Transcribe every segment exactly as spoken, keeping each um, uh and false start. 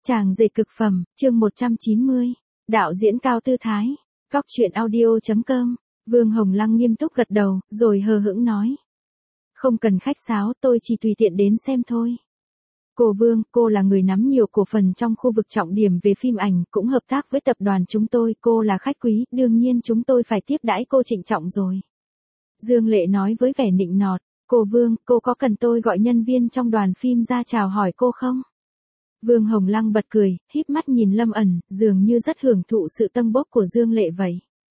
Chàng dệt cực phẩm, chương một trăm chín mươi. Đạo diễn Cao Tư Thái. Góc truyện audio chấm com. Vương Hồng Lăng nghiêm túc gật đầu, rồi hờ hững nói. Không cần khách sáo, tôi chỉ tùy tiện đến xem thôi. Cô Vương, cô là người nắm nhiều cổ phần trong khu vực trọng điểm về phim ảnh, cũng hợp tác với tập đoàn chúng tôi, cô là khách quý, đương nhiên chúng tôi phải tiếp đãi cô trịnh trọng rồi. Dương Lệ nói với vẻ nịnh nọt. Cô Vương, cô có cần tôi gọi nhân viên trong đoàn phim ra chào hỏi cô không? Vương Hồng Lăng bật cười, híp mắt nhìn Lâm ẩn, dường như rất hưởng thụ sự tâng bốc của Dương Lệ vậy.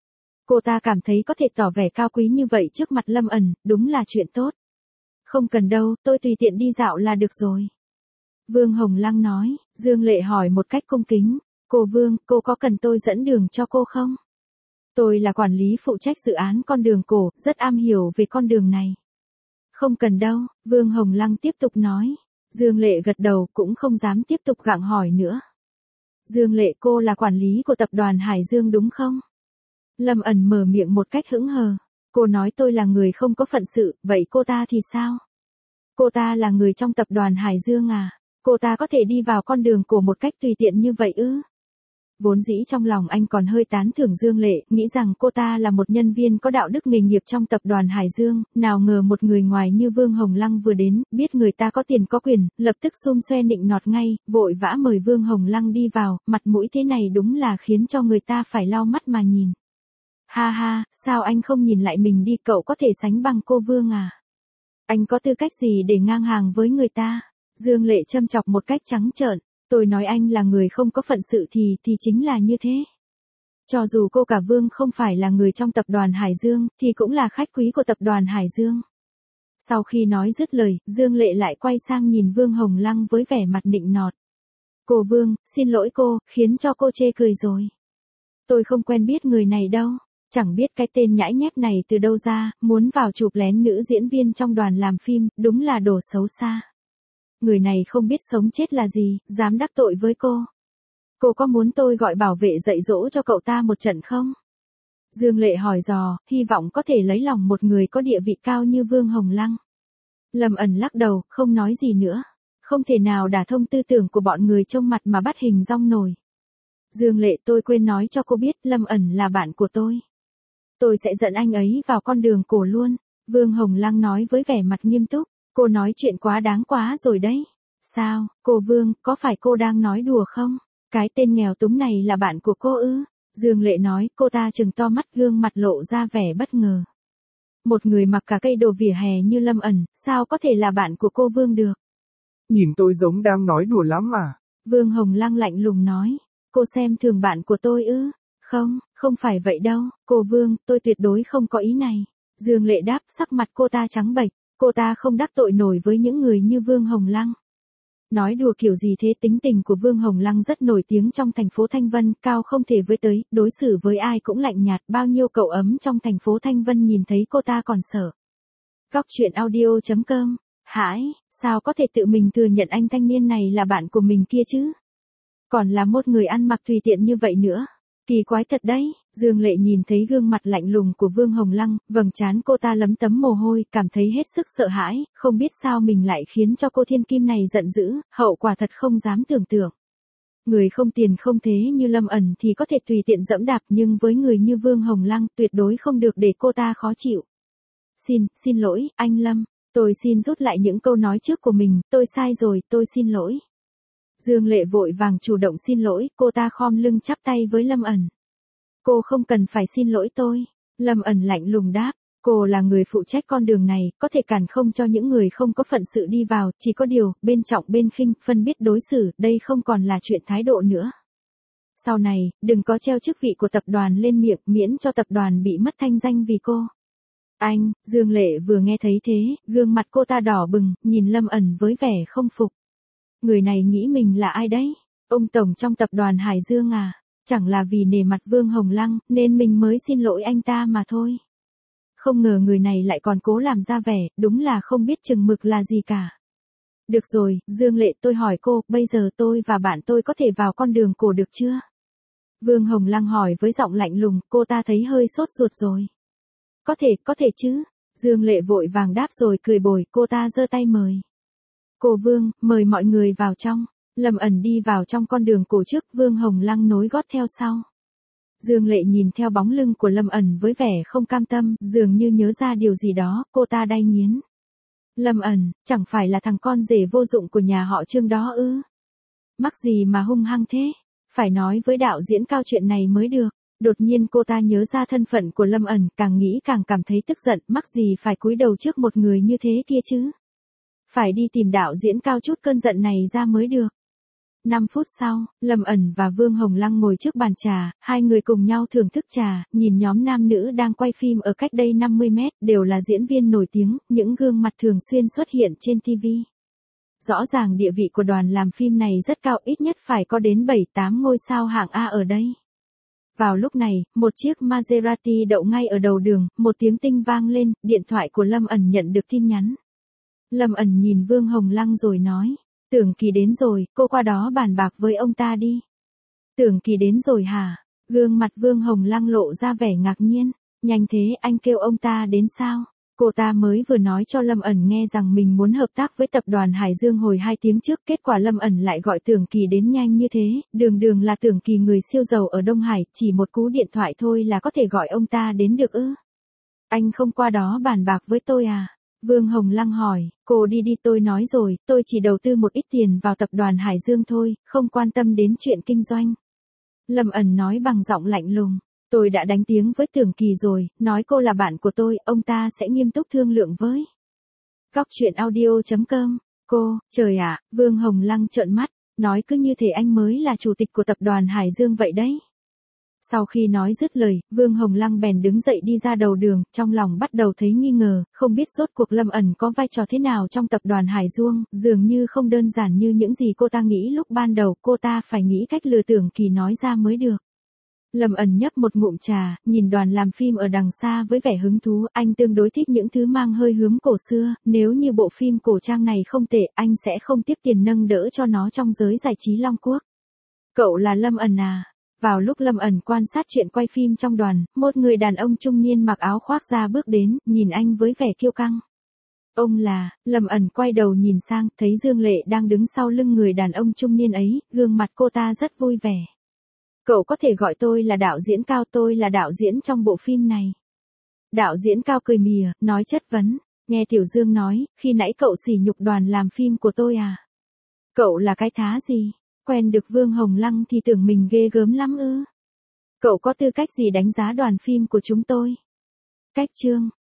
Cô ta cảm thấy có thể tỏ vẻ cao quý như vậy trước mặt Lâm ẩn, đúng là chuyện tốt. Không cần đâu, tôi tùy tiện đi dạo là được rồi. Vương Hồng Lăng nói. Dương Lệ hỏi một cách cung kính. Cô Vương, cô có cần tôi dẫn đường cho cô không? Tôi là quản lý phụ trách dự án con đường cổ, rất am hiểu về con đường này. Không cần đâu, Vương Hồng Lăng tiếp tục nói. Dương Lệ gật đầu, cũng không dám tiếp tục gặng hỏi nữa. Dương Lệ, cô là quản lý của tập đoàn Hải Dương đúng không? Lâm ẩn mở miệng một cách hững hờ. Cô nói tôi là người không có phận sự, vậy cô ta thì sao? Cô ta là người trong tập đoàn Hải Dương à? Cô ta có thể đi vào con đường cổ một cách tùy tiện như vậy ư? Vốn dĩ trong lòng anh còn hơi tán thưởng Dương Lệ, nghĩ rằng cô ta là một nhân viên có đạo đức nghề nghiệp trong tập đoàn Hải Dương, nào ngờ một người ngoài như Vương Hồng Lăng vừa đến, biết người ta có tiền có quyền, lập tức xum xoe nịnh nọt ngay, vội vã mời Vương Hồng Lăng đi vào, mặt mũi thế này đúng là khiến cho người ta phải lau mắt mà nhìn. Ha ha, sao anh không nhìn lại mình đi, cậu có thể sánh bằng cô Vương à? Anh có tư cách gì để ngang hàng với người ta? Dương Lệ châm chọc một cách trắng trợn. Tôi nói anh là người không có phận sự thì, thì chính là như thế. Cho dù cô cả Vương không phải là người trong tập đoàn Hải Dương, thì cũng là khách quý của tập đoàn Hải Dương. Sau khi nói dứt lời, Dương Lệ lại quay sang nhìn Vương Hồng Lăng với vẻ mặt nịnh nọt. Cô Vương, xin lỗi cô, khiến cho cô chê cười rồi. Tôi không quen biết người này đâu, chẳng biết cái tên nhãi nhép này từ đâu ra, muốn vào chụp lén nữ diễn viên trong đoàn làm phim, đúng là đồ xấu xa. Người này không biết sống chết là gì, dám đắc tội với cô. Cô có muốn tôi gọi bảo vệ dạy dỗ cho cậu ta một trận không? Dương Lệ hỏi dò, hy vọng có thể lấy lòng một người có địa vị cao như Vương Hồng Lăng. Lâm ẩn lắc đầu, không nói gì nữa. Không thể nào đả thông tư tưởng của bọn người trông mặt mà bắt hình dong nổi. Dương Lệ, tôi quên nói cho cô biết, Lâm ẩn là bạn của tôi. Tôi sẽ dẫn anh ấy vào con đường cổ luôn. Vương Hồng Lăng nói với vẻ mặt nghiêm túc. Cô nói chuyện quá đáng quá rồi đấy. Sao, cô Vương, có phải cô đang nói đùa không? Cái tên nghèo túng này là bạn của cô ư? Dương Lệ nói, cô ta trừng to mắt, gương mặt lộ ra vẻ bất ngờ. Một người mặc cả cây đồ vỉa hè như Lâm ẩn, sao có thể là bạn của cô Vương được? Nhìn tôi giống đang nói đùa lắm mà. Vương Hồng Lăng lạnh lùng nói, cô xem thường bạn của tôi ư? Không, không phải vậy đâu, cô Vương, tôi tuyệt đối không có ý này. Dương Lệ đáp, sắc mặt cô ta trắng bệch. Cô ta không đắc tội nổi với những người như Vương Hồng Lăng. Nói đùa kiểu gì thế, tính tình của Vương Hồng Lăng rất nổi tiếng trong thành phố Thanh Vân, cao không thể với tới, đối xử với ai cũng lạnh nhạt, bao nhiêu cậu ấm trong thành phố Thanh Vân nhìn thấy cô ta còn sợ. Góc truyện audio chấm com. Hãi, sao có thể tự mình thừa nhận anh thanh niên này là bạn của mình kia chứ? Còn là một người ăn mặc tùy tiện như vậy nữa. Kỳ quái thật đấy. Dương Lệ nhìn thấy gương mặt lạnh lùng của Vương Hồng Lăng, vầng trán cô ta lấm tấm mồ hôi, cảm thấy hết sức sợ hãi, không biết sao mình lại khiến cho cô thiên kim này giận dữ, hậu quả thật không dám tưởng tượng. Người không tiền không thế như Lâm ẩn thì có thể tùy tiện dẫm đạp, nhưng với người như Vương Hồng Lăng tuyệt đối không được để cô ta khó chịu. Xin, xin lỗi, anh Lâm, tôi xin rút lại những câu nói trước của mình, tôi sai rồi, tôi xin lỗi. Dương Lệ vội vàng chủ động xin lỗi, cô ta khom lưng chắp tay với Lâm ẩn. Cô không cần phải xin lỗi tôi. Lâm ẩn lạnh lùng đáp, cô là người phụ trách con đường này, có thể cản không cho những người không có phận sự đi vào, chỉ có điều, bên trọng bên khinh, phân biết đối xử, đây không còn là chuyện thái độ nữa. Sau này, đừng có treo chức vị của tập đoàn lên miệng, miễn cho tập đoàn bị mất thanh danh vì cô. Anh, Dương Lệ vừa nghe thấy thế, gương mặt cô ta đỏ bừng, nhìn Lâm ẩn với vẻ không phục. Người này nghĩ mình là ai đấy? Ông tổng trong tập đoàn Hải Dương à? Chẳng là vì nể mặt Vương Hồng Lăng, nên mình mới xin lỗi anh ta mà thôi. Không ngờ người này lại còn cố làm ra vẻ, đúng là không biết chừng mực là gì cả. Được rồi, Dương Lệ, tôi hỏi cô, bây giờ tôi và bạn tôi có thể vào con đường cổ được chưa? Vương Hồng Lăng hỏi với giọng lạnh lùng, cô ta thấy hơi sốt ruột rồi. Có thể, có thể chứ. Dương Lệ vội vàng đáp rồi cười bồi, cô ta giơ tay mời. Cô Vương, mời mọi người vào trong. Lâm ẩn đi vào trong con đường cổ trước, Vương Hồng Lăng nối gót theo sau. Dương Lệ nhìn theo bóng lưng của Lâm ẩn với vẻ không cam tâm, dường như nhớ ra điều gì đó, cô ta đay nghiến. Lâm ẩn, chẳng phải là thằng con rể vô dụng của nhà họ Trương đó ư? Mắc gì mà hung hăng thế? Phải nói với đạo diễn Cao chuyện này mới được. Đột nhiên cô ta nhớ ra thân phận của Lâm ẩn, càng nghĩ càng cảm thấy tức giận, mắc gì phải cúi đầu trước một người như thế kia chứ? Phải đi tìm đạo diễn Cao chút cơn giận này ra mới được. năm phút sau, Lâm ẩn và Vương Hồng Lăng ngồi trước bàn trà, hai người cùng nhau thưởng thức trà, nhìn nhóm nam nữ đang quay phim ở cách đây năm mươi mét, đều là diễn viên nổi tiếng, những gương mặt thường xuyên xuất hiện trên ti vi. Rõ ràng địa vị của đoàn làm phim này rất cao, ít nhất phải có đến bảy tám ngôi sao hạng A ở đây. Vào lúc này, một chiếc Maserati đậu ngay ở đầu đường, một tiếng tinh vang lên, điện thoại của Lâm ẩn nhận được tin nhắn. Lâm ẩn nhìn Vương Hồng Lăng rồi nói, Tưởng Kỳ đến rồi, cô qua đó bàn bạc với ông ta đi. Tưởng Kỳ đến rồi hả? Gương mặt Vương Hồng Lăng lộ ra vẻ ngạc nhiên, nhanh thế anh kêu ông ta đến sao? Cô ta mới vừa nói cho Lâm ẩn nghe rằng mình muốn hợp tác với tập đoàn Hải Dương hồi hai tiếng trước, kết quả Lâm ẩn lại gọi Tưởng Kỳ đến nhanh như thế, đường đường là Tưởng Kỳ người siêu giàu ở Đông Hải, chỉ một cú điện thoại thôi là có thể gọi ông ta đến được ư? Anh không qua đó bàn bạc với tôi à? Vương Hồng Lăng hỏi, cô đi đi, tôi nói rồi, tôi chỉ đầu tư một ít tiền vào tập đoàn Hải Dương thôi, không quan tâm đến chuyện kinh doanh. Lâm ẩn nói bằng giọng lạnh lùng. Tôi đã đánh tiếng với Tưởng Kỳ rồi, nói cô là bạn của tôi, ông ta sẽ nghiêm túc thương lượng với. Góc truyện audio chấm com. Cô, trời ạ, Vương Hồng Lăng trợn mắt, nói cứ như thể anh mới là chủ tịch của tập đoàn Hải Dương vậy đấy. Sau khi nói dứt lời, Vương Hồng Lăng bèn đứng dậy đi ra đầu đường, trong lòng bắt đầu thấy nghi ngờ, không biết rốt cuộc Lâm ẩn có vai trò thế nào trong tập đoàn Hải Dương, dường như không đơn giản như những gì cô ta nghĩ lúc ban đầu, cô ta phải nghĩ cách lừa Tưởng Kỳ nói ra mới được. Lâm ẩn nhấp một ngụm trà, nhìn đoàn làm phim ở đằng xa với vẻ hứng thú, anh tương đối thích những thứ mang hơi hướng cổ xưa, nếu như bộ phim cổ trang này không tệ, anh sẽ không tiếc tiền nâng đỡ cho nó trong giới giải trí Long Quốc. Cậu là Lâm ẩn à? Vào lúc Lâm ẩn quan sát chuyện quay phim trong đoàn, một người đàn ông trung niên mặc áo khoác da bước đến, nhìn anh với vẻ kiêu căng. Ông là, Lâm ẩn quay đầu nhìn sang, thấy Dương Lệ đang đứng sau lưng người đàn ông trung niên ấy, gương mặt cô ta rất vui vẻ. Cậu có thể gọi tôi là đạo diễn Cao, tôi là đạo diễn trong bộ phim này. Đạo diễn Cao cười mỉa, nói chất vấn, nghe Tiểu Dương nói, khi nãy cậu sỉ nhục đoàn làm phim của tôi à? Cậu là cái thá gì? Quen được Vương Hồng Lăng thì tưởng mình ghê gớm lắm ư? Cậu có tư cách gì đánh giá đoàn phim của chúng tôi? Cách chương.